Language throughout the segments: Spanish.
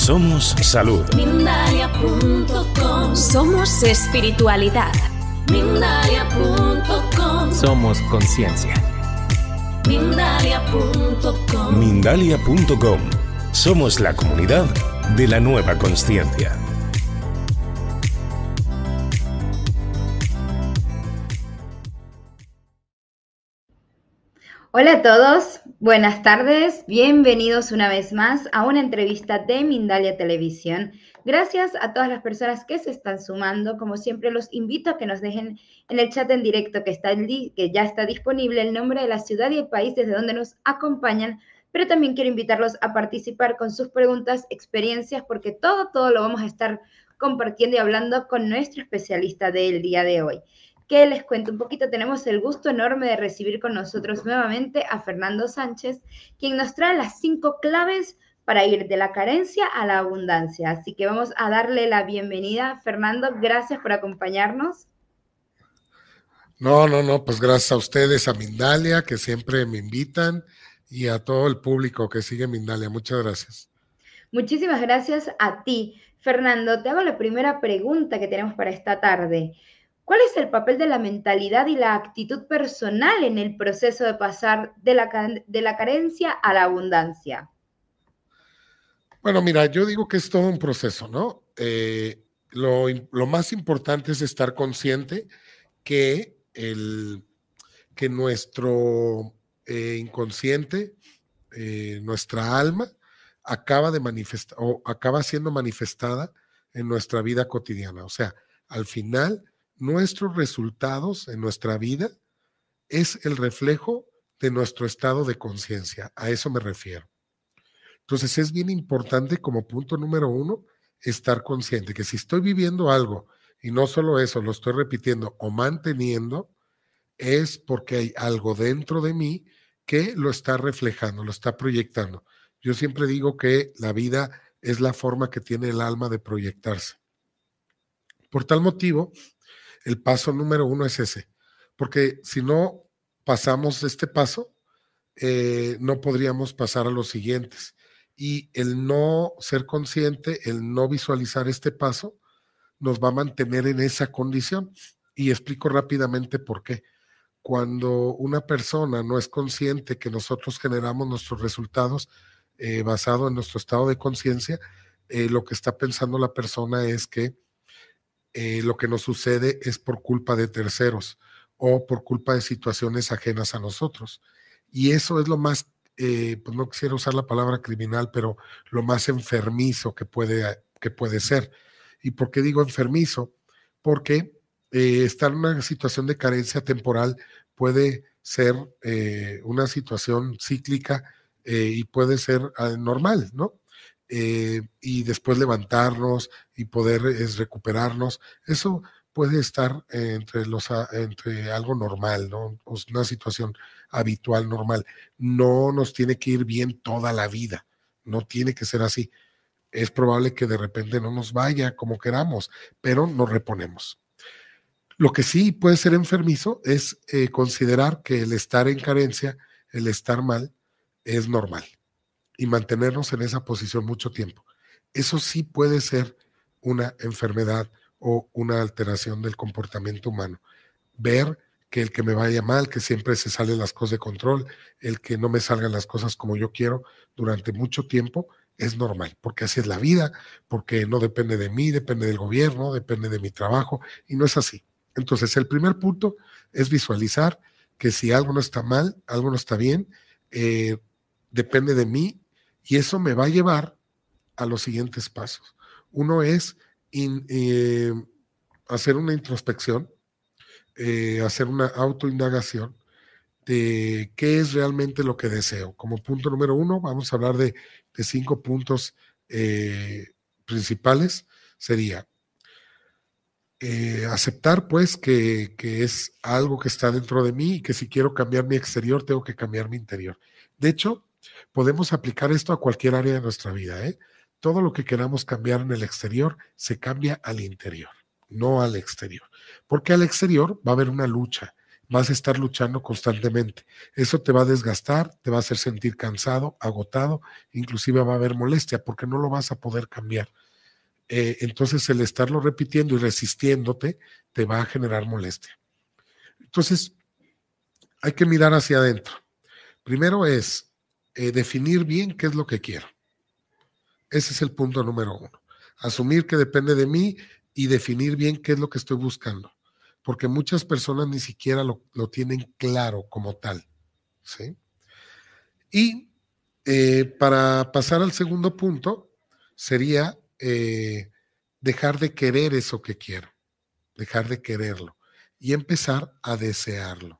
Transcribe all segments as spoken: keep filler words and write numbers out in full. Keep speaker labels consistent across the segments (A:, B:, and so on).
A: Somos salud.
B: Mindalia punto com.
C: Somos espiritualidad.
B: Mindalia punto com.
D: Somos conciencia.
B: Mindalia punto com.
A: Mindalia punto com. Somos la comunidad de la nueva consciencia.
E: Hola a todos, buenas tardes, bienvenidos una vez más a una entrevista de Mindalia Televisión. Gracias a todas las personas que se están sumando. Como siempre, los invito a que nos dejen en el chat en directo que, está el que ya está disponible el nombre de la ciudad y el país desde donde nos acompañan, pero también quiero invitarlos a participar con sus preguntas, experiencias, porque todo, todo lo vamos a estar compartiendo y hablando con nuestro especialista del día de hoy. Que les cuento un poquito, tenemos el gusto enorme de recibir con nosotros nuevamente a Fernando Sánchez, quien nos trae las cinco claves para ir de la carencia a la abundancia. Así que vamos a darle la bienvenida. Fernando, gracias por acompañarnos.
F: No, no, no, pues gracias a ustedes, a Mindalia, que siempre me invitan, y a todo el público que sigue Mindalia. Muchas gracias.
E: Muchísimas gracias a ti. Fernando, te hago la primera pregunta que tenemos para esta tarde. ¿Cuál es el papel de la mentalidad y la actitud personal en el proceso de pasar de la, de la carencia a la abundancia?
F: Bueno, mira, yo digo que es todo un proceso, ¿no? Eh, lo, lo más importante es estar consciente que, el, que nuestro eh, inconsciente, eh, nuestra alma, acaba, de manifestar, o acaba siendo manifestada en nuestra vida cotidiana. O sea, al final, nuestros resultados en nuestra vida es el reflejo de nuestro estado de conciencia. A eso me refiero. Entonces es bien importante, como punto número uno, estar consciente que si estoy viviendo algo y no solo eso, lo estoy repitiendo o manteniendo, es porque hay algo dentro de mí que lo está reflejando, lo está proyectando. Yo siempre digo que la vida es la forma que tiene el alma de proyectarse. Por tal motivo, el paso número uno es ese, porque si no pasamos este paso, eh, no podríamos pasar a los siguientes. Y el no ser consciente, el no visualizar este paso, nos va a mantener en esa condición. Y explico rápidamente por qué. Cuando una persona no es consciente que nosotros generamos nuestros resultados eh, basado en nuestro estado de conciencia, eh, lo que está pensando la persona es que Eh, lo que nos sucede es por culpa de terceros o por culpa de situaciones ajenas a nosotros. Y eso es lo más, eh, pues no quisiera usar la palabra criminal, pero lo más enfermizo que puede, que puede ser. ¿Y por qué digo enfermizo? Porque eh, estar en una situación de carencia temporal puede ser eh, una situación cíclica eh, y puede ser eh, normal, ¿no? Eh, y después levantarnos y poder es, recuperarnos, eso puede estar eh, entre, los, entre algo normal, ¿no? Una situación habitual, normal. No nos tiene que ir bien toda la vida, no tiene que ser así. Es probable que de repente no nos vaya como queramos, pero nos reponemos. Lo que sí puede ser enfermizo es eh, considerar que el estar en carencia, el estar mal, es normal. Y mantenernos en esa posición mucho tiempo. Eso sí puede ser una enfermedad o una alteración del comportamiento humano. Ver que el que me vaya mal, que siempre se salen las cosas de control, el que no me salgan las cosas como yo quiero durante mucho tiempo, es normal, porque así es la vida, porque no depende de mí, depende del gobierno, depende de mi trabajo, y no es así. Entonces, el primer punto es visualizar que si algo no está mal, algo no está bien, eh, depende de mí. Y eso me va a llevar a los siguientes pasos. Uno es in, eh, hacer una introspección, eh, hacer una autoindagación de qué es realmente lo que deseo. Como punto número uno, vamos a hablar de, de cinco puntos eh, principales. Sería eh, aceptar, pues, que, que es algo que está dentro de mí y que si quiero cambiar mi exterior, tengo que cambiar mi interior. De hecho, podemos aplicar esto a cualquier área de nuestra vida, ¿eh? Todo lo que queramos cambiar en el exterior se cambia al interior, no al exterior. Porque al exterior va a haber una lucha vas a estar luchando constantemente. Eso te va a desgastar, te va a hacer sentir cansado, agotado, inclusive va a haber molestia porque no lo vas a poder cambiar. Eh, entonces el estarlo repitiendo y resistiéndote te va a generar molestia. Entonces hay que mirar hacia adentro. Primero es eh, definir bien qué es lo que quiero. Ese es el punto número uno. Asumir que depende de mí y definir bien qué es lo que estoy buscando. Porque muchas personas ni siquiera lo, lo tienen claro como tal, ¿sí? Y eh, para pasar al segundo punto, sería eh, dejar de querer eso que quiero, dejar de quererlo y empezar a desearlo.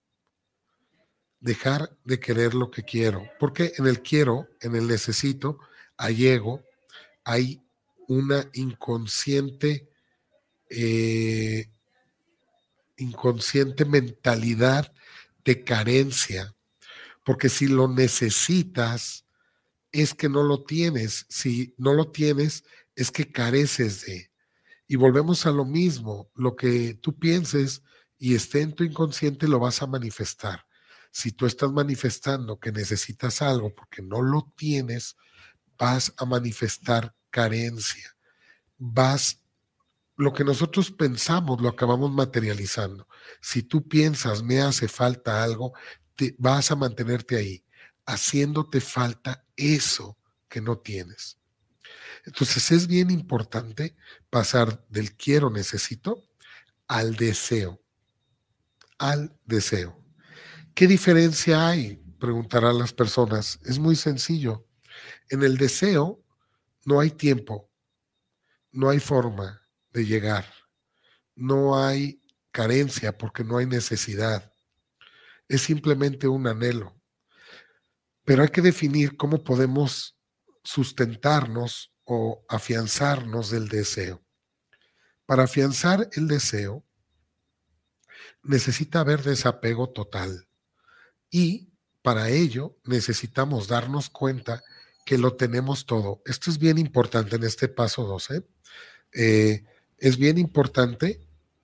F: Dejar de querer lo que quiero, porque en el quiero, en el necesito, hay ego, hay una inconsciente eh, inconsciente mentalidad de carencia, porque si lo necesitas es que no lo tienes, si no lo tienes es que careces de. Y volvemos a lo mismo, lo que tú pienses y esté en tu inconsciente lo vas a manifestar. Si tú estás manifestando que necesitas algo porque no lo tienes, vas a manifestar carencia, vas lo que nosotros pensamos lo acabamos materializando. Si tú piensas, me hace falta algo, te vas a mantenerte ahí, haciéndote falta eso que no tienes. Entonces es bien importante pasar del quiero, necesito, al deseo. Al deseo. ¿Qué diferencia hay? Preguntarán las personas. Es muy sencillo. En el deseo no hay tiempo, no hay forma de llegar. No hay carencia porque no hay necesidad. Es simplemente un anhelo. Pero hay que definir cómo podemos sustentarnos o afianzarnos del deseo. Para afianzar el deseo, necesita haber desapego total. Y para ello necesitamos darnos cuenta que lo tenemos todo. Esto es bien importante en este paso doce. Eh, es bien importante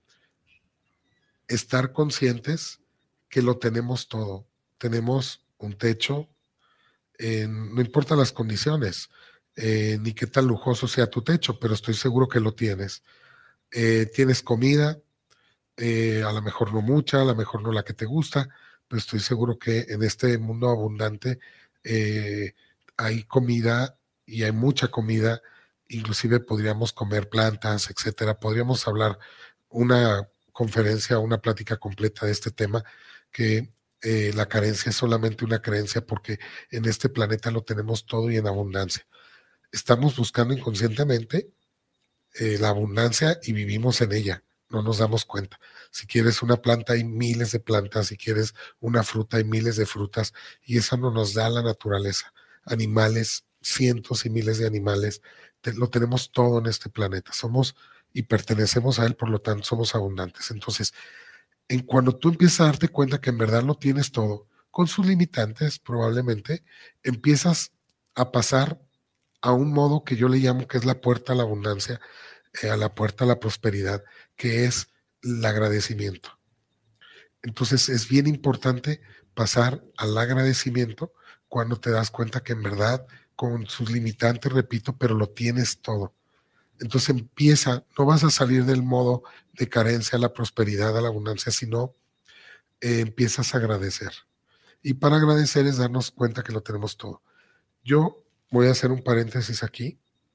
F: estar conscientes que lo tenemos todo. Tenemos un techo, eh, no importa las condiciones, eh, ni qué tan lujoso sea tu techo, pero estoy seguro que lo tienes. Eh, tienes comida, eh, a lo mejor no mucha, a lo mejor no la que te gusta, pero estoy seguro que en este mundo abundante eh, hay comida y hay mucha comida, inclusive podríamos comer plantas, etcétera. Podríamos hablar una conferencia, una plática completa de este tema, que eh, la carencia es solamente una creencia porque en este planeta lo tenemos todo y en abundancia. Estamos buscando inconscientemente eh, la abundancia y vivimos en ella, no nos damos cuenta. Si quieres una planta hay miles de plantas, si quieres una fruta hay miles de frutas y eso no nos da la naturaleza. Animales, cientos y miles de animales, te, lo tenemos todo en este planeta, somos y pertenecemos a él, por lo tanto somos abundantes. Entonces, en cuando tú empiezas a darte cuenta que en verdad lo tienes todo, con sus limitantes probablemente, empiezas a pasar a un modo que yo le llamo que es la puerta a la abundancia, eh, a la puerta a la prosperidad, que es el agradecimiento. Entonces es bien importante pasar al agradecimiento cuando te das cuenta que en verdad, con sus limitantes, repito, pero lo tienes todo. Entonces empieza, no vas a salir del modo de carencia a la prosperidad, a la abundancia, sino eh, empiezas a agradecer. Y para agradecer es darnos cuenta que lo tenemos todo. Yo voy a hacer un paréntesis aquí.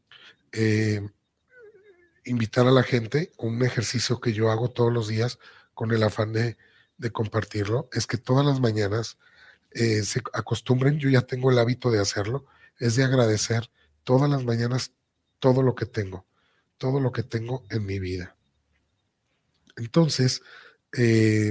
F: Eh, invitar a la gente, un ejercicio que yo hago todos los días con el afán de, de compartirlo, es que todas las mañanas eh, se acostumbren, yo ya tengo el hábito de hacerlo, es de agradecer todas las mañanas todo lo que tengo, todo lo que tengo en mi vida. Entonces, eh,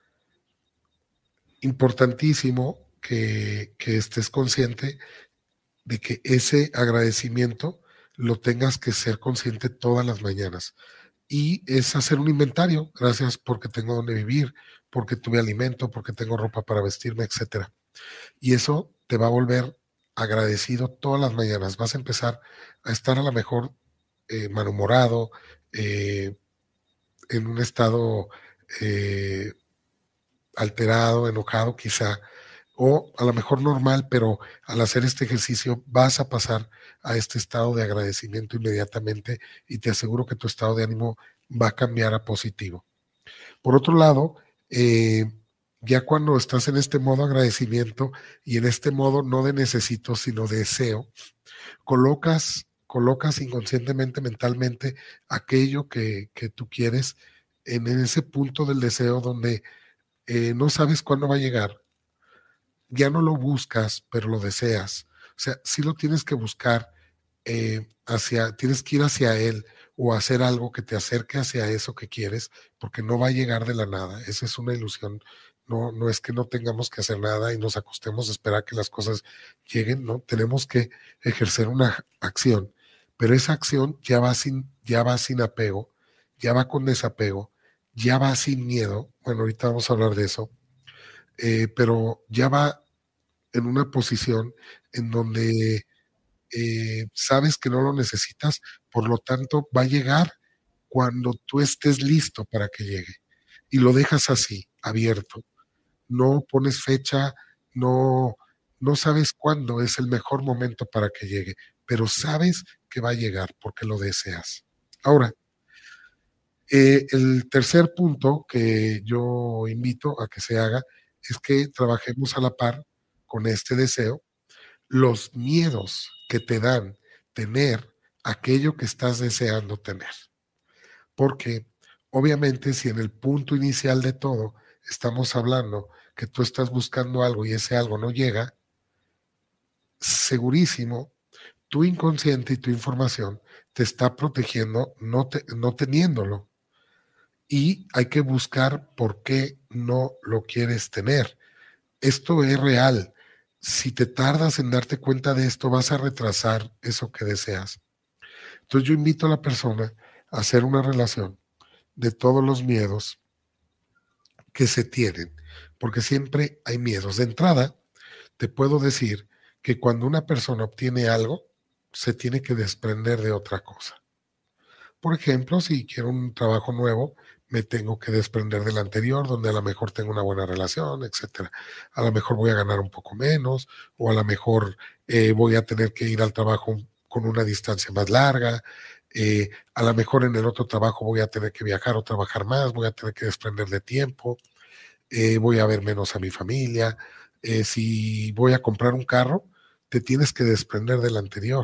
F: importantísimo que, que estés consciente de que ese agradecimiento lo tengas que ser consciente todas las mañanas. Y es hacer un inventario, gracias porque tengo donde vivir, porque tuve alimento, porque tengo ropa para vestirme, etcétera. Y eso te va a volver agradecido todas las mañanas. Vas a empezar a estar a lo mejor eh, malhumorado, eh, en un estado eh, alterado, enojado quizá, o a lo mejor normal, pero al hacer este ejercicio vas a pasar a este estado de agradecimiento inmediatamente y te aseguro que tu estado de ánimo va a cambiar a positivo. Por otro lado, eh, ya cuando estás en este modo agradecimiento y en este modo no de necesito, sino de deseo, colocas, colocas inconscientemente, mentalmente, aquello que, que tú quieres en, en ese punto del deseo donde eh, no sabes cuándo va a llegar. Ya no lo buscas, pero lo deseas. O sea, sí lo tienes que buscar eh, hacia, tienes que ir hacia él o hacer algo que te acerque hacia eso que quieres, porque no va a llegar de la nada. Esa es una ilusión. No, no es que no tengamos que hacer nada y nos acostemos a esperar que las cosas lleguen, no. Tenemos que ejercer una acción, pero esa acción ya va sin, ya va sin apego, ya va con desapego, ya va sin miedo. Bueno, ahorita vamos a hablar de eso. Eh, pero ya va en una posición en donde eh, sabes que no lo necesitas, por lo tanto va a llegar cuando tú estés listo para que llegue. Y lo dejas así, abierto. No pones fecha, no, no sabes cuándo es el mejor momento para que llegue, pero sabes que va a llegar porque lo deseas. Ahora, eh, el tercer punto que yo invito a que se haga es que trabajemos a la par con este deseo los miedos que te dan tener aquello que estás deseando tener. Porque obviamente si en el punto inicial de todo estamos hablando que tú estás buscando algo y ese algo no llega, segurísimo, tu inconsciente y tu información te está protegiendo no, te, no teniéndolo. Y hay que buscar por qué no lo quieres tener. Esto es real. Si te tardas en darte cuenta de esto, vas a retrasar eso que deseas. Entonces yo invito a la persona a hacer una relación de todos los miedos que se tienen, porque siempre hay miedos. De entrada, te puedo decir que cuando una persona obtiene algo, se tiene que desprender de otra cosa. Por ejemplo, si quiero un trabajo nuevo, me tengo que desprender del anterior, donde a lo mejor tengo una buena relación, etcétera. A lo mejor voy a ganar un poco menos, o a lo mejor eh, voy a tener que ir al trabajo con una distancia más larga. Eh, a lo mejor en el otro trabajo voy a tener que viajar o trabajar más, voy a tener que desprender de tiempo, eh, voy a ver menos a mi familia. Eh, si voy a comprar un carro, te tienes que desprender del anterior.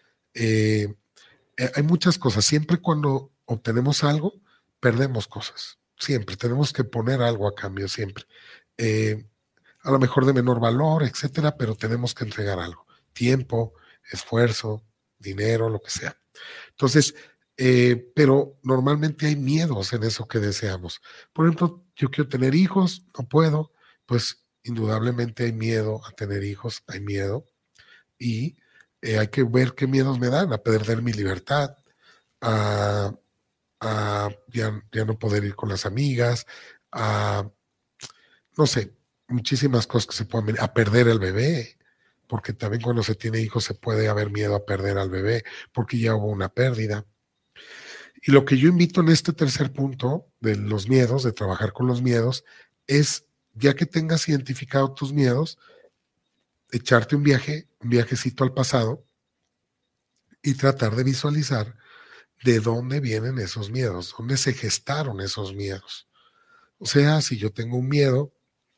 F: Eh, eh, hay muchas cosas. Siempre cuando obtenemos algo, perdemos cosas. Siempre tenemos que poner algo a cambio, siempre. Eh, a lo mejor de menor valor, etcétera, pero tenemos que entregar algo. Tiempo, esfuerzo, dinero, lo que sea. Entonces, eh, pero normalmente hay miedos en eso que deseamos. Por ejemplo, yo quiero tener hijos, no puedo, pues indudablemente hay miedo a tener hijos, hay miedo. Y eh, hay que ver qué miedos me dan, a perder mi libertad, a, a ya, ya no poder ir con las amigas, a, no sé, muchísimas cosas que se pueden venir, a perder el bebé, porque también cuando se tiene hijos se puede haber miedo a perder al bebé, porque ya hubo una pérdida. Y lo que yo invito en este tercer punto de los miedos, de trabajar con los miedos, es, ya que tengas identificado tus miedos, echarte un viaje, un viajecito al pasado y tratar de visualizar de dónde vienen esos miedos, dónde se gestaron esos miedos. O sea, si yo tengo un miedo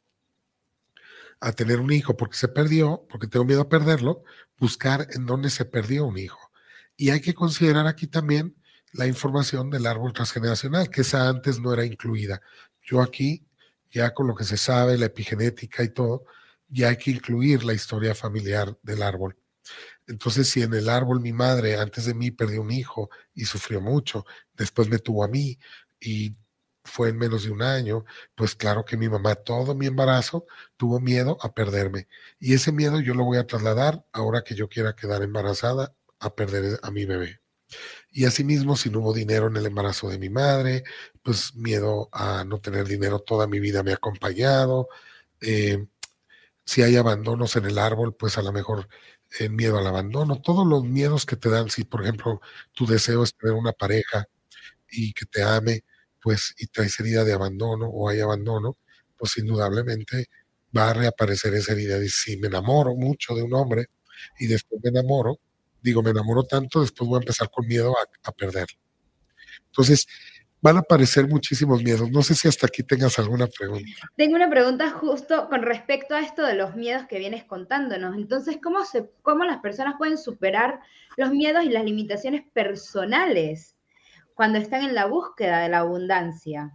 F: a tener un hijo porque se perdió, porque tengo miedo a perderlo, buscar en dónde se perdió un hijo. Y hay que considerar aquí también la información del árbol transgeneracional, que esa antes no era incluida. Yo aquí, ya con lo que se sabe, la epigenética y todo, ya hay que incluir la historia familiar del árbol. Entonces, si en el árbol mi madre antes de mí perdió un hijo y sufrió mucho, después me tuvo a mí y fue en menos de un año, pues claro que mi mamá todo mi embarazo tuvo miedo a perderme. Y ese miedo yo lo voy a trasladar ahora que yo quiera quedar embarazada a perder a mi bebé. Y asimismo, si no hubo dinero en el embarazo de mi madre, pues miedo a no tener dinero toda mi vida me ha acompañado. Eh, si hay abandonos en el árbol, pues a lo mejor el miedo al abandono, todos los miedos que te dan, si por ejemplo tu deseo es tener una pareja y que te ame, pues y traes herida de abandono o hay abandono, pues indudablemente va a reaparecer esa herida. Y si me enamoro mucho de un hombre y después me enamoro, digo, me enamoro tanto, después voy a empezar con miedo a, a perderlo. Entonces, van a aparecer muchísimos miedos. No sé si hasta aquí tengas alguna pregunta.
E: Tengo una pregunta justo con respecto a esto de los miedos que vienes contándonos. Entonces, ¿cómo, se, cómo las personas pueden superar los miedos y las limitaciones personales cuando están en la búsqueda de la abundancia?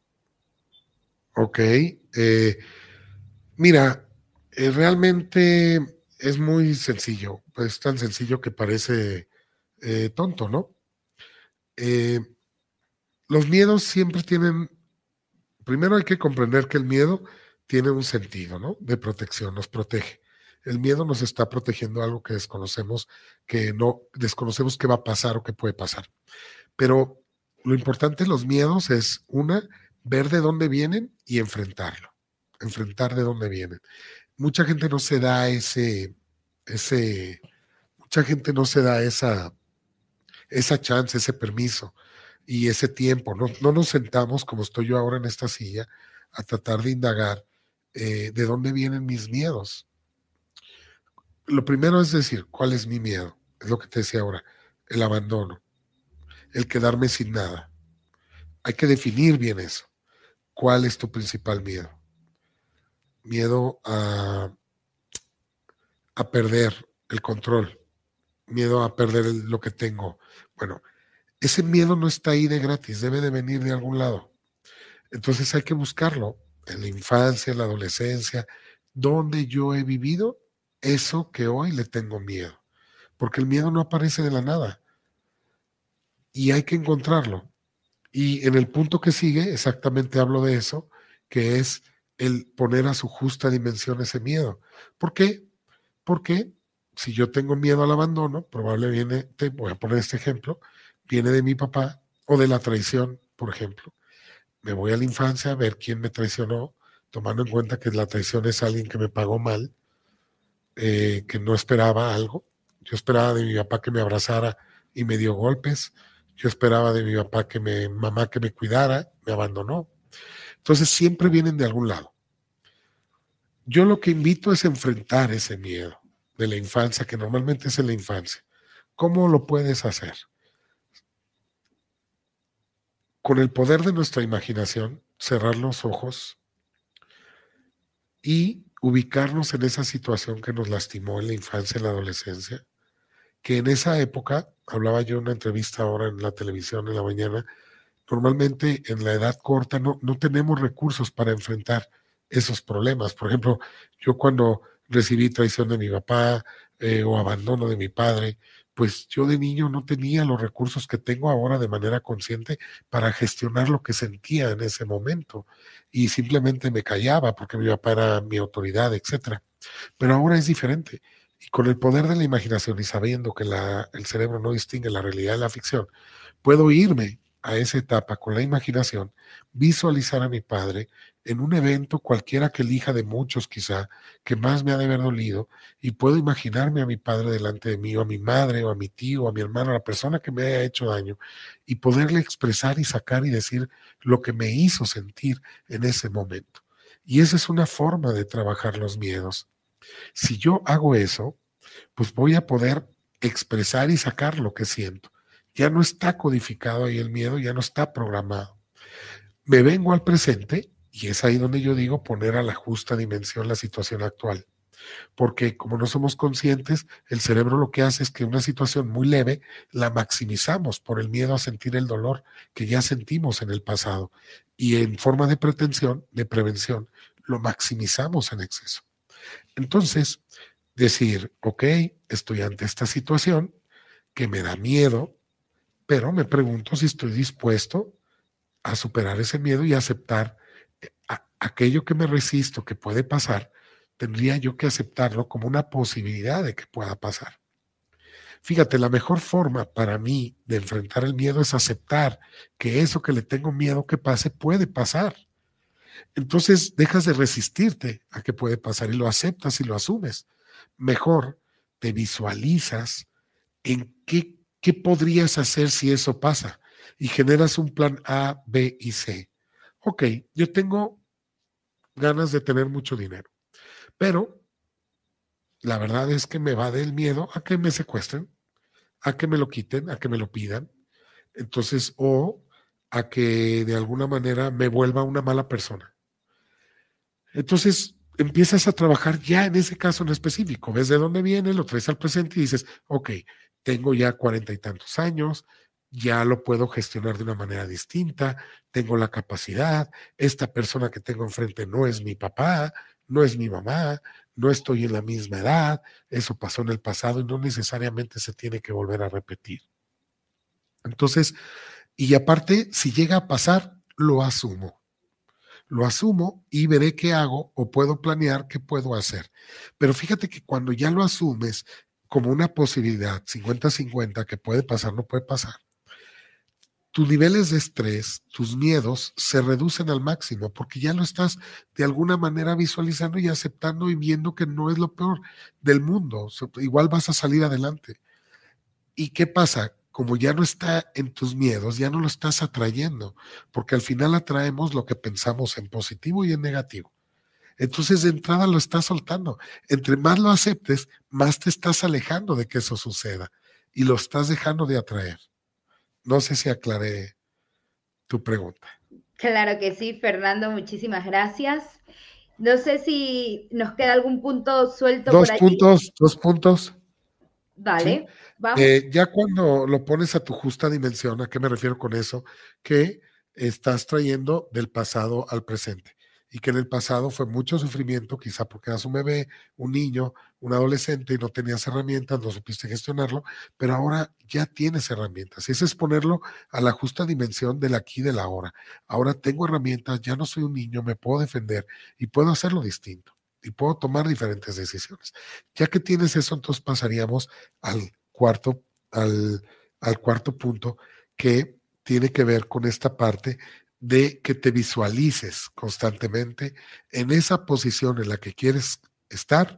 F: Ok. Eh, mira, eh, realmente es muy sencillo. Es tan sencillo que parece eh, tonto, ¿no? Eh, los miedos siempre tienen, primero hay que comprender que el miedo tiene un sentido, ¿no? De protección, nos protege. El miedo nos está protegiendo algo que desconocemos, que no desconocemos qué va a pasar o qué puede pasar. Pero lo importante de los miedos es, una, ver de dónde vienen y enfrentarlo, enfrentar de dónde vienen. Mucha gente no se da ese, ese, mucha gente no se da esa, esa chance, ese permiso y ese tiempo. No, no nos sentamos, como estoy yo ahora en esta silla, a tratar de indagar eh, de dónde vienen mis miedos. Lo primero es decir, ¿cuál es mi miedo? Es lo que te decía ahora, el abandono, el quedarme sin nada. Hay que definir bien eso. ¿Cuál es tu principal miedo? Miedo a, a perder el control, miedo a perder el, lo que tengo. Bueno, ese miedo no está ahí de gratis, debe de venir de algún lado. Entonces hay que buscarlo en la infancia, en la adolescencia, donde yo he vivido eso que hoy le tengo miedo. Porque el miedo no aparece de la nada. Y hay que encontrarlo. Y en el punto que sigue, exactamente hablo de eso, que es el poner a su justa dimensión ese miedo. ¿Por qué? Porque si yo tengo miedo al abandono, probablemente, te voy a poner este ejemplo, viene de mi papá o de la traición, por ejemplo. Me voy a la infancia a ver quién me traicionó, tomando en cuenta que la traición es alguien que me pagó mal, eh, que no esperaba algo. Yo esperaba de mi papá que me abrazara y me dio golpes. Yo esperaba de mi papá que me, mamá que me cuidara, me abandonó. Entonces siempre vienen de algún lado. Yo lo que invito es enfrentar ese miedo de la infancia, que normalmente es en la infancia. ¿Cómo lo puedes hacer? Con el poder de nuestra imaginación, cerrar los ojos y ubicarnos en esa situación que nos lastimó en la infancia, en la adolescencia, que en esa época, hablaba yo en una entrevista ahora en la televisión en la mañana, normalmente en la edad corta no, no tenemos recursos para enfrentar esos problemas. Por ejemplo, yo cuando recibí traición de mi papá eh, o abandono de mi padre, pues yo de niño no tenía los recursos que tengo ahora de manera consciente para gestionar lo que sentía en ese momento y simplemente me callaba porque mi papá era mi autoridad, etcétera. Pero ahora es diferente. Y con el poder de la imaginación y sabiendo que la, el cerebro no distingue la realidad de la ficción, puedo irme a esa etapa con la imaginación, visualizar a mi padre en un evento cualquiera que elija de muchos quizá, que más me ha de haber dolido, y puedo imaginarme a mi padre delante de mí, o a mi madre, o a mi tío, o a mi hermano, a la persona que me haya hecho daño, y poderle expresar y sacar y decir lo que me hizo sentir en ese momento. Y esa es una forma de trabajar los miedos. Si yo hago eso, pues voy a poder expresar y sacar lo que siento. Ya no está codificado ahí el miedo, ya no está programado. Me vengo al presente y es ahí donde yo digo poner a la justa dimensión la situación actual. Porque como no somos conscientes, el cerebro lo que hace es que una situación muy leve la maximizamos por el miedo a sentir el dolor que ya sentimos en el pasado. Y en forma de pretensión, de prevención, lo maximizamos en exceso. Entonces, decir, ok, estoy ante esta situación que me da miedo, pero me pregunto si estoy dispuesto a superar ese miedo y aceptar a, aquello que me resisto, que puede pasar, tendría yo que aceptarlo como una posibilidad de que pueda pasar. Fíjate, la mejor forma para mí de enfrentar el miedo es aceptar que eso que le tengo miedo que pase puede pasar. Entonces dejas de resistirte a que puede pasar y lo aceptas y lo asumes. Mejor te visualizas en qué, qué podrías hacer si eso pasa y generas un plan A, B y C. Ok, yo tengo ganas de tener mucho dinero. Pero la verdad es que me va del miedo a que me secuestren, a que me lo quiten, a que me lo pidan. Entonces, o a que de alguna manera me vuelva una mala persona. Entonces, empiezas a trabajar ya en ese caso en específico. Ves de dónde viene, lo traes al presente y dices, ok, tengo ya cuarenta y tantos años, ya lo puedo gestionar de una manera distinta, tengo la capacidad, esta persona que tengo enfrente no es mi papá, no es mi mamá, no estoy en la misma edad, eso pasó en el pasado y no necesariamente se tiene que volver a repetir. Entonces, y aparte, si llega a pasar, lo asumo. Lo asumo y veré qué hago o puedo planear qué puedo hacer. Pero fíjate que cuando ya lo asumes como una posibilidad, cincuenta cincuenta, que puede pasar, no puede pasar, tus niveles de estrés, tus miedos se reducen al máximo porque ya lo estás de alguna manera visualizando y aceptando y viendo que no es lo peor del mundo. Igual vas a salir adelante. ¿Y qué pasa? Como ya no está en tus miedos, ya no lo estás atrayendo, porque al final atraemos lo que pensamos en positivo y en negativo. Entonces de entrada lo estás soltando. Entre más lo aceptes, más te estás alejando de que eso suceda y lo estás dejando de atraer. No sé si aclaré tu pregunta.
E: Claro que sí, Fernando, muchísimas gracias. No sé si nos queda algún punto suelto
F: dos
E: por ahí.
F: puntos, dos puntos.
E: Vale,
F: ¿Sí?
E: vamos.
F: Eh, ya cuando lo pones a tu justa dimensión, ¿a qué me refiero con eso? Que estás trayendo del pasado al presente y que en el pasado fue mucho sufrimiento, quizá porque eras un bebé, un niño, un adolescente y no tenías herramientas, no supiste gestionarlo, pero ahora ya tienes herramientas. Y ese es ponerlo a la justa dimensión del aquí y del ahora. Ahora tengo herramientas, ya no soy un niño, me puedo defender y puedo hacerlo distinto y puedo tomar diferentes decisiones. Ya que tienes eso, entonces pasaríamos al cuarto, al, al cuarto punto, que tiene que ver con esta parte de que te visualices constantemente en esa posición en la que quieres estar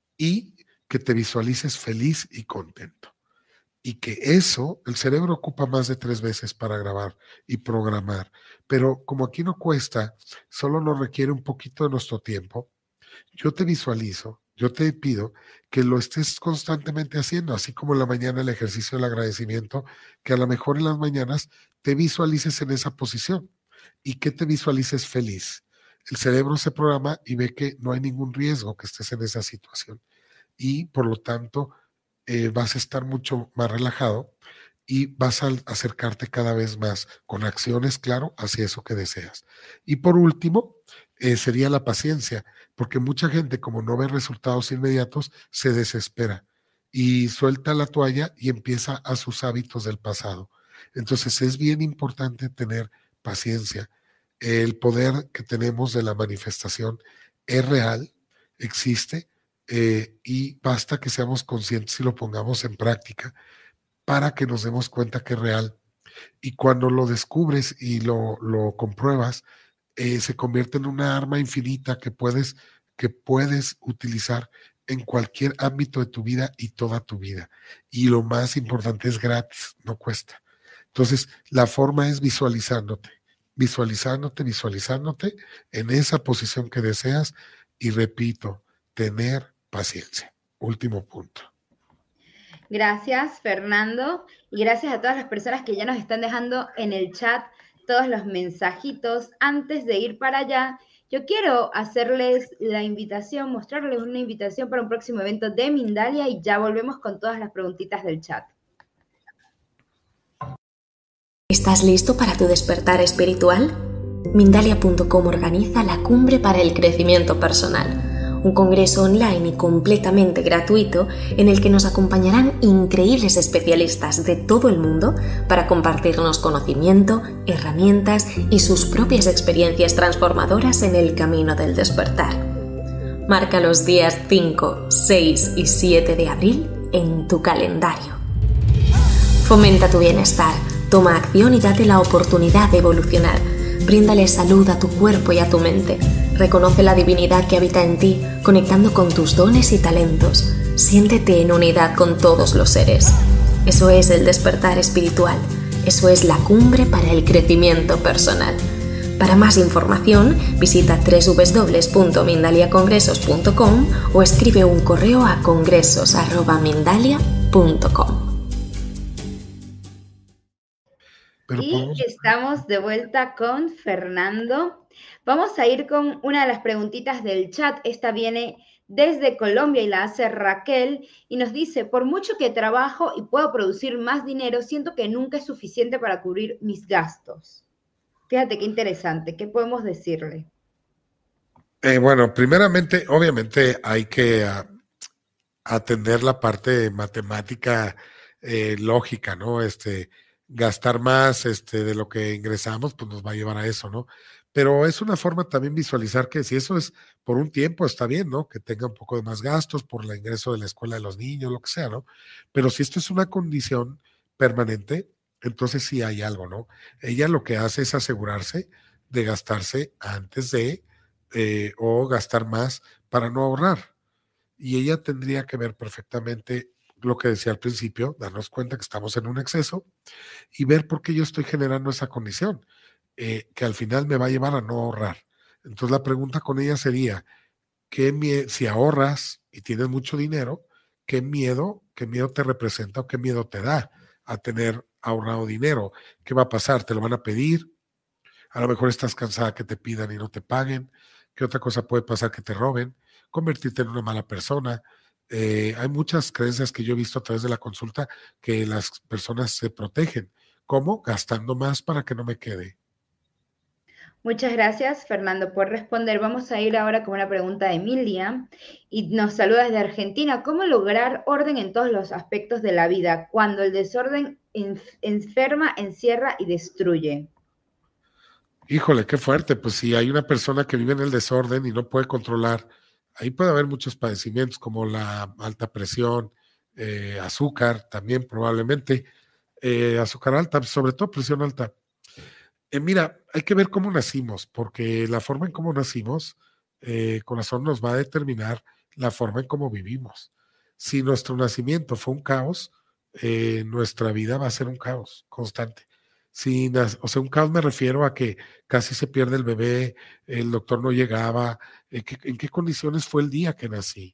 F: y que te visualices feliz y contento. Y que eso, el cerebro ocupa más de tres veces para grabar y programar, pero como aquí no cuesta, solo nos requiere un poquito de nuestro tiempo. Yo te visualizo, yo te pido que lo estés constantemente haciendo, así como en la mañana el ejercicio del agradecimiento, que a lo mejor en las mañanas te visualices en esa posición y que te visualices feliz. El cerebro se programa y ve que no hay ningún riesgo que estés en esa situación y por lo tanto eh, vas a estar mucho más relajado y vas a acercarte cada vez más con acciones, claro, hacia eso que deseas. Y por último, eh, sería la paciencia, porque mucha gente, como no ve resultados inmediatos, se desespera y suelta la toalla y empieza a sus hábitos del pasado. Entonces es bien importante tener paciencia. El poder que tenemos de la manifestación es real, existe, eh, y basta que seamos conscientes y lo pongamos en práctica para que nos demos cuenta que es real. Y cuando lo descubres y lo, lo compruebas, eh, se convierte en una arma infinita que puedes, que puedes utilizar en cualquier ámbito de tu vida y toda tu vida. Y lo más importante es gratis, no cuesta. Entonces, la forma es visualizándote, visualizándote, visualizándote en esa posición que deseas y repito, tener paciencia. Último punto.
E: Gracias, Fernando, y gracias a todas las personas que ya nos están dejando en el chat todos los mensajitos. Antes de ir para allá, yo quiero hacerles la invitación, mostrarles una invitación para un próximo evento de Mindalia y ya volvemos con todas las preguntitas del chat.
C: ¿Estás listo para tu despertar espiritual? Mindalia punto com organiza la Cumbre para el Crecimiento Personal, un congreso online y completamente gratuito en el que nos acompañarán increíbles especialistas de todo el mundo para compartirnos conocimiento, herramientas y sus propias experiencias transformadoras en el camino del despertar. Marca los días cinco, seis y siete de abril en tu calendario. Fomenta tu bienestar, toma acción y date la oportunidad de evolucionar. Bríndale salud a tu cuerpo y a tu mente. Reconoce la divinidad que habita en ti, conectando con tus dones y talentos. Siéntete en unidad con todos los seres. Eso es el despertar espiritual. Eso es la cumbre para el crecimiento personal. Para más información, visita doble u doble u doble u punto mindalia congresos punto com o escribe un correo a congresos arroba mindalia punto com.
F: Pero
E: Y
F: podemos-
E: estamos de vuelta con Fernando. Vamos a ir con una de las preguntitas del chat. Esta viene desde Colombia y la hace Raquel y nos dice, por mucho que trabajo y puedo producir más dinero, siento que nunca es suficiente para cubrir mis gastos. Fíjate qué interesante. ¿Qué podemos decirle?
F: Eh, bueno, primeramente, obviamente hay que a- atender la parte matemática eh, lógica, ¿no? Este, gastar más este, de lo que ingresamos, pues nos va a llevar a eso, ¿no? Pero es una forma también visualizar que si eso es por un tiempo, está bien, ¿no? Que tenga un poco de más gastos por el ingreso de la escuela de los niños, lo que sea, ¿no? Pero si esto es una condición permanente, entonces sí hay algo, ¿no? Ella lo que hace es asegurarse de gastarse antes de eh, o gastar más para no ahorrar. Y ella tendría que ver perfectamente lo que decía al principio, darnos cuenta que estamos en un exceso y ver por qué yo estoy generando esa condición, eh, que al final me va a llevar a no ahorrar. Entonces la pregunta con ella sería, ¿qué mie- si ahorras y tienes mucho dinero, qué miedo, qué miedo te representa o qué miedo te da a tener ahorrado dinero? ¿Qué va a pasar? ¿Te lo van a pedir? A lo mejor estás cansada que te pidan y no te paguen. ¿Qué otra cosa puede pasar? Que te roben, convertirte en una mala persona. Eh, hay muchas creencias que yo he visto a través de la consulta que las personas se protegen. ¿Cómo? Gastando más para que no me quede.
E: Muchas gracias, Fernando, por responder. Vamos a ir ahora con una pregunta de Emilia y nos saluda desde Argentina. ¿Cómo lograr orden en todos los aspectos de la vida cuando el desorden enf- enferma, encierra y destruye?
F: Híjole, qué fuerte. Pues si hay una persona que vive en el desorden y no puede controlar, ahí puede haber muchos padecimientos como la alta presión, eh, azúcar también probablemente, eh, azúcar alta, sobre todo presión alta. Eh, mira, hay que ver cómo nacimos, porque la forma en cómo nacimos, eh, corazón, nos va a determinar la forma en cómo vivimos. Si nuestro nacimiento fue un caos, eh, nuestra vida va a ser un caos constante. Si nas- o sea, un caos me refiero a que casi se pierde el bebé, el doctor no llegaba, eh, ¿qué- ¿en qué condiciones fue el día que nací?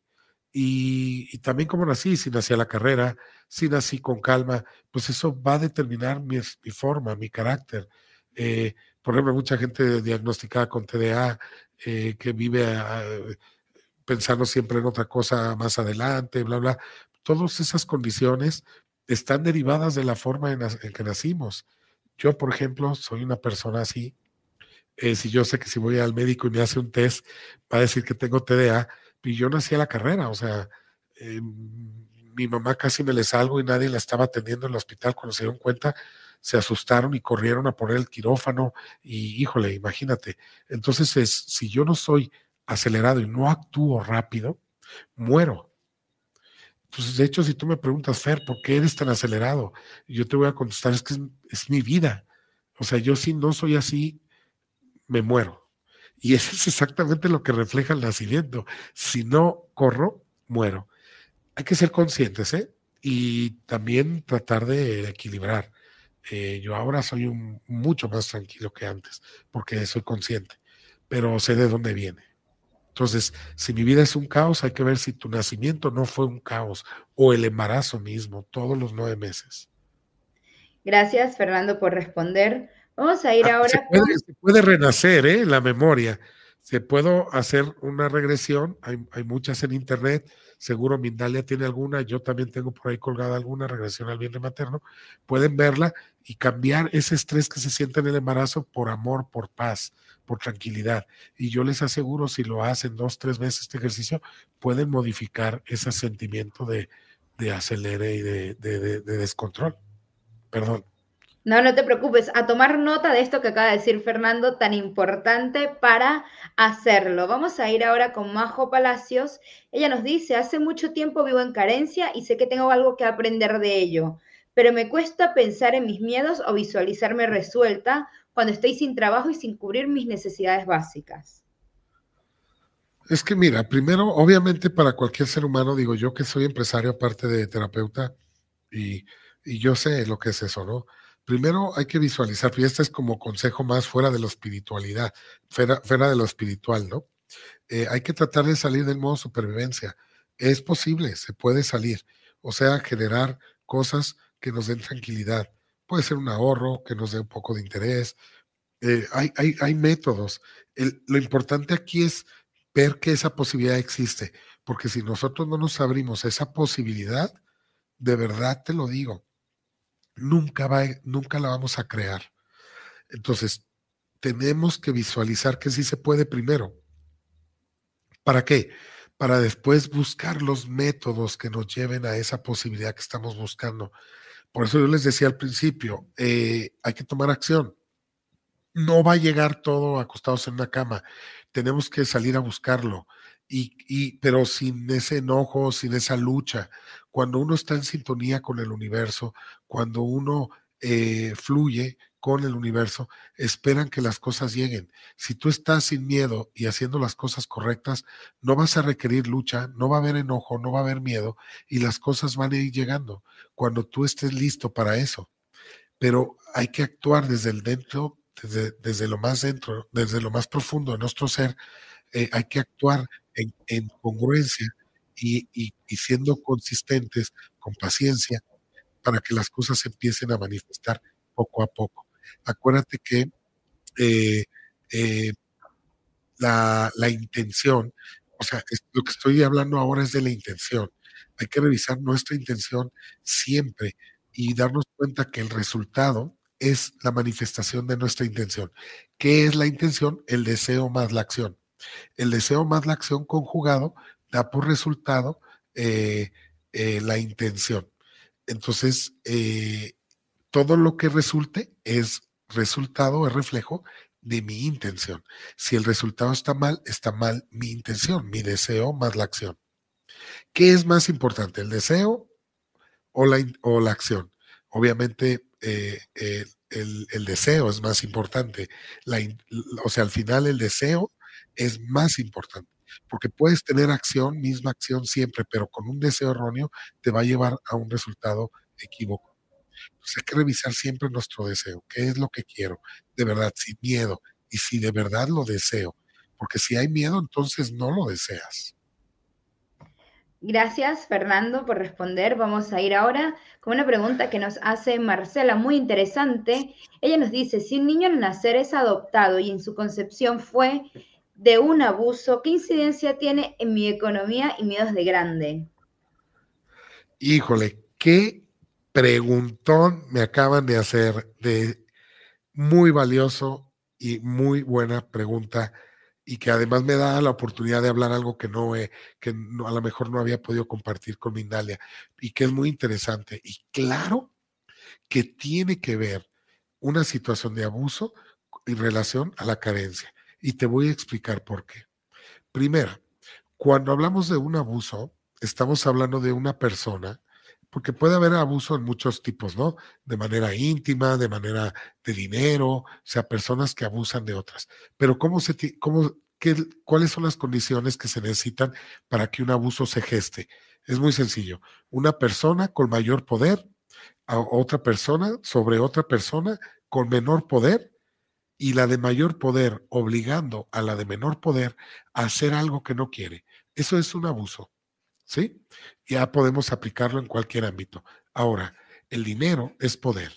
F: Y, y también cómo nací, si nací a la carrera, si nací con calma, pues eso va a determinar mi, mi forma, mi carácter. Eh, por ejemplo, mucha gente diagnosticada con T D A eh, que vive a- pensando siempre en otra cosa más adelante, bla, bla. Todas esas condiciones están derivadas de la forma en, en que nacimos. Yo, por ejemplo, soy una persona así. Eh, si yo sé que si voy al médico y me hace un test, va a decir que tengo T D A, y yo nací a la carrera, o sea, eh, mi mamá casi me le salgo y nadie la estaba atendiendo en el hospital. Cuando se dieron cuenta, se asustaron y corrieron a poner el quirófano y híjole, imagínate. Entonces, es, si yo no soy acelerado y no actúo rápido, muero. Entonces, de hecho, si tú me preguntas, Fer, ¿por qué eres tan acelerado? Y yo te voy a contestar, es que es, es mi vida. O sea, yo si no soy así, me muero. Y eso es exactamente lo que refleja el nacimiento. Si no corro, muero. Hay que ser conscientes, ¿eh? Y también tratar de equilibrar. Eh, yo ahora soy un, mucho más tranquilo que antes, porque soy consciente, pero sé de dónde viene. Entonces, si mi vida es un caos, hay que ver si tu nacimiento no fue un caos o el embarazo mismo, todos los nueve meses.
E: Gracias, Fernando, por responder. Vamos a ir
F: Ah, se
E: ahora
F: puede,
E: con...
F: se puede renacer, ¿eh? La memoria. Se puede hacer una regresión, hay, hay muchas en internet, seguro Mindalia tiene alguna, yo también tengo por ahí colgada alguna regresión al vientre materno, pueden verla y cambiar ese estrés que se siente en el embarazo por amor, por paz, por tranquilidad. Y yo les aseguro, si lo hacen dos, tres veces este ejercicio, pueden modificar ese sentimiento de, de acelere y de, de, de, de descontrol. Perdón.
E: No, no te preocupes, a tomar nota de esto que acaba de decir Fernando, tan importante para hacerlo. Vamos a ir ahora con Majo Palacios. Ella nos dice, hace mucho tiempo vivo en carencia y sé que tengo algo que aprender de ello, pero me cuesta pensar en mis miedos o visualizarme resuelta cuando estoy sin trabajo y sin cubrir mis necesidades básicas.
F: Es que mira, primero, obviamente para cualquier ser humano, digo yo que soy empresario aparte de terapeuta y, y yo sé lo que es eso, ¿no? Primero hay que visualizar, y este es como consejo más fuera de la espiritualidad, fuera, fuera de lo espiritual, ¿no? Eh, hay que tratar de salir del modo supervivencia. Es posible, se puede salir. O sea, generar cosas que nos den tranquilidad. Puede ser un ahorro, que nos dé un poco de interés. Eh, hay, hay, hay métodos. El, lo importante aquí es ver que esa posibilidad existe, porque si nosotros no nos abrimos a esa posibilidad, de verdad te lo digo, nunca, va, nunca la vamos a crear. Entonces, tenemos que visualizar que sí se puede primero. ¿Para qué? Para después buscar los métodos que nos lleven a esa posibilidad que estamos buscando. Por eso yo les decía al principio, eh, hay que tomar acción. No va a llegar todo acostados en una cama. Tenemos que salir a buscarlo. Y, y, pero sin ese enojo, sin esa lucha. Cuando uno está en sintonía con el universo, cuando uno eh, fluye con el universo, esperan que las cosas lleguen. Si tú estás sin miedo y haciendo las cosas correctas, no vas a requerir lucha, no va a haber enojo, no va a haber miedo y las cosas van a ir llegando cuando tú estés listo para eso. Pero hay que actuar desde el dentro, desde, desde lo más dentro, desde lo más profundo de nuestro ser. Eh, hay que actuar en, en congruencia y, y, y siendo consistentes, con paciencia, para que las cosas empiecen a manifestar poco a poco. Acuérdate que eh, eh, la, la intención, o sea, es, lo que estoy hablando ahora es de la intención. Hay que revisar nuestra intención siempre y darnos cuenta que el resultado es la manifestación de nuestra intención. ¿Qué es la intención? El deseo más la acción. El deseo más la acción conjugado da por resultado eh, eh, la intención. Entonces, eh, todo lo que resulte es resultado, es reflejo de mi intención. Si el resultado está mal, está mal mi intención, mi deseo más la acción. ¿Qué es más importante, el deseo o la, o la acción? Obviamente, eh, eh, el, el deseo es más importante. La, o sea, al final el deseo es más importante, porque puedes tener acción, misma acción siempre, pero con un deseo erróneo te va a llevar a un resultado equivocado. Entonces hay que revisar siempre nuestro deseo, qué es lo que quiero, de verdad, sin miedo, y si de verdad lo deseo, porque si hay miedo, entonces no lo deseas.
E: Gracias, Fernando, por responder. Vamos a ir ahora con una pregunta que nos hace Marcela, muy interesante. Ella nos dice, si un niño al nacer es adoptado y en su concepción fue de un abuso, ¿qué incidencia tiene en mi economía y miedos de grande?
F: Híjole, qué preguntón me acaban de hacer, de muy valioso y muy buena pregunta, y que además me da la oportunidad de hablar algo que no he, que no, a lo mejor no había podido compartir con Mindalia, y que es muy interesante. Y claro que tiene que ver una situación de abuso en relación a la carencia. Y te voy a explicar por qué. Primero, cuando hablamos de un abuso, estamos hablando de una persona, porque puede haber abuso en muchos tipos, ¿no? De manera íntima, de manera de dinero, o sea, personas que abusan de otras. Pero ¿cómo se, cómo, qué, cuáles son las condiciones que se necesitan para que un abuso se geste? Es muy sencillo. Una persona con mayor poder a otra persona sobre otra persona con menor poder, y la de mayor poder obligando a la de menor poder a hacer algo que no quiere. Eso es un abuso, ¿sí? Ya podemos aplicarlo en cualquier ámbito. Ahora, el dinero es poder.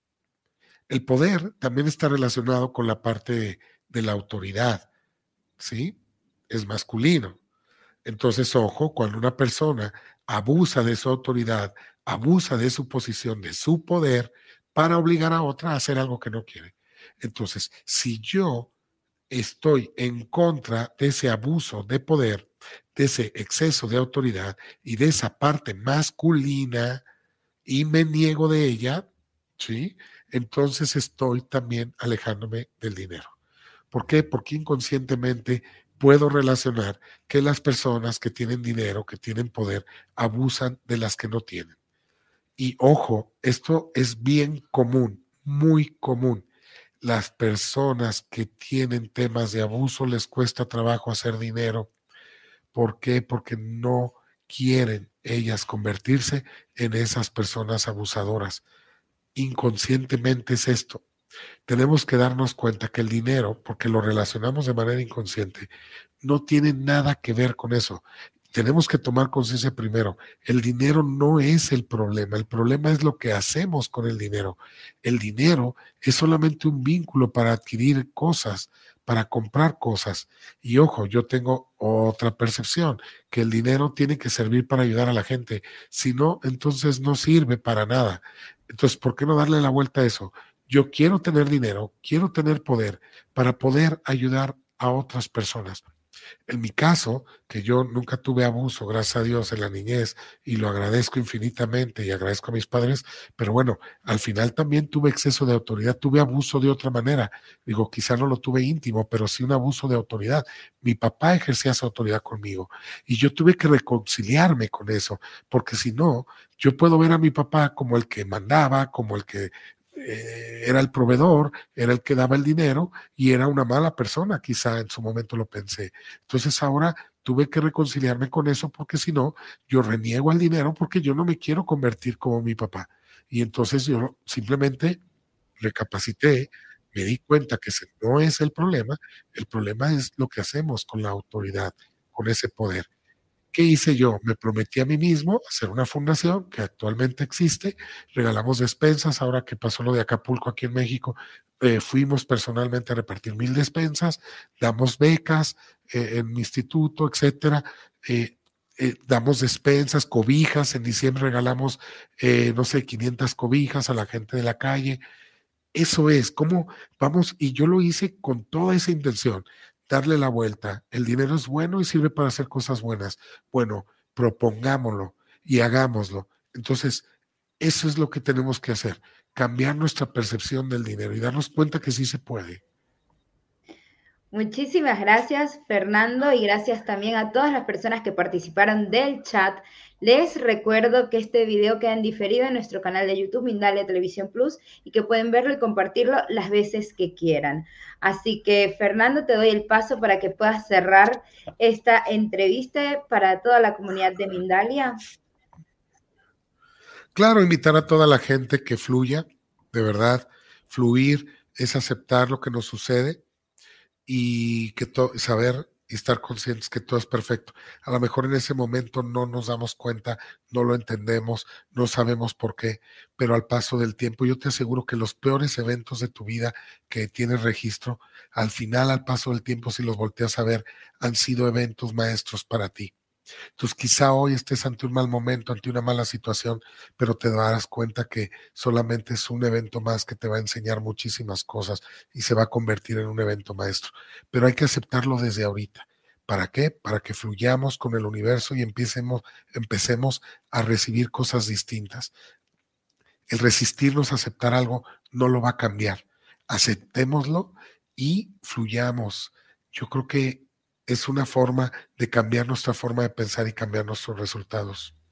F: El poder también está relacionado con la parte de, de la autoridad, ¿sí? Es masculino. Entonces, ojo, cuando una persona abusa de su autoridad, abusa de su posición, de su poder, para obligar a otra a hacer algo que no quiere. Entonces, si yo estoy en contra de ese abuso de poder, de ese exceso de autoridad y de esa parte masculina y me niego de ella, ¿sí? Entonces estoy también alejándome del dinero. ¿Por qué? Porque inconscientemente puedo relacionar que las personas que tienen dinero, que tienen poder, abusan de las que no tienen. Y ojo, esto es bien común, muy común. Las personas que tienen temas de abuso les cuesta trabajo hacer dinero. ¿Por qué? Porque no quieren ellas convertirse en esas personas abusadoras. inconscientemente es esto. Tenemos que darnos cuenta que el dinero, porque lo relacionamos de manera inconsciente, no tiene nada que ver con eso. Tenemos que tomar conciencia primero. El dinero no es el problema. El problema es lo que hacemos con el dinero. El dinero es solamente un vínculo para adquirir cosas, para comprar cosas. Y ojo, yo tengo otra percepción, que el dinero tiene que servir para ayudar a la gente. Si no, entonces no sirve para nada. Entonces, ¿por qué no darle la vuelta a eso? Yo quiero tener dinero, quiero tener poder para poder ayudar a otras personas. En mi caso, que yo nunca tuve abuso, gracias a Dios, en la niñez, y lo agradezco infinitamente y agradezco a mis padres, pero bueno, al final también tuve exceso de autoridad, tuve abuso de otra manera. Digo, quizá no lo tuve íntimo, pero sí un abuso de autoridad. Mi papá ejercía esa autoridad conmigo y yo tuve que reconciliarme con eso, porque si no, yo puedo ver a mi papá como el que mandaba, como el que eh, era el proveedor, era el que daba el dinero y era una mala persona, quizá en su momento lo pensé. Entonces ahora tuve que reconciliarme con eso porque si no, yo reniego al dinero porque yo no me quiero convertir como mi papá. Y entonces yo simplemente recapacité, me di cuenta que ese no es el problema, el problema es lo que hacemos con la autoridad, con ese poder. ¿Qué hice yo? Me prometí a mí mismo hacer una fundación que actualmente existe, regalamos despensas, ahora que pasó lo de Acapulco aquí en México, eh, fuimos personalmente a repartir mil despensas, damos becas eh, en mi instituto, etcétera, eh, eh, damos despensas, cobijas, en diciembre regalamos, eh, no sé, quinientas cobijas a la gente de la calle. Eso es, cómo vamos, y yo lo hice con toda esa intención, darle la vuelta. El dinero es bueno y sirve para hacer cosas buenas. Bueno, propongámoslo y hagámoslo. Entonces, eso es lo que tenemos que hacer, cambiar nuestra percepción del dinero y darnos cuenta que sí se puede.
E: Muchísimas gracias, Fernando, y gracias también a todas las personas que participaron del chat. Les recuerdo que este video queda en diferido en nuestro canal de YouTube, Mindalia Televisión Plus, y que pueden verlo y compartirlo las veces que quieran. Así que, Fernando, te doy el paso para que puedas cerrar esta entrevista para toda la comunidad de Mindalia.
F: Claro, invitar a toda la gente que fluya, de verdad, fluir es aceptar lo que nos sucede y que to- saber y estar conscientes que todo es perfecto. A lo mejor en ese momento no nos damos cuenta, no lo entendemos, no sabemos por qué, pero al paso del tiempo yo te aseguro que los peores eventos de tu vida que tienes registro, al final, al paso del tiempo, si los volteas a ver, han sido eventos maestros para ti. Entonces quizá hoy estés ante un mal momento, ante una mala situación, pero te darás cuenta que solamente es un evento más que te va a enseñar muchísimas cosas y se va a convertir en un evento maestro. Pero hay que aceptarlo desde ahorita. ¿Para qué? Para que fluyamos con el universo y empecemos, empecemos a recibir cosas distintas. El resistirnos a aceptar algo no lo va a cambiar. Aceptémoslo y fluyamos. Yo creo que es una forma de cambiar nuestra forma de pensar y cambiar nuestros resultados.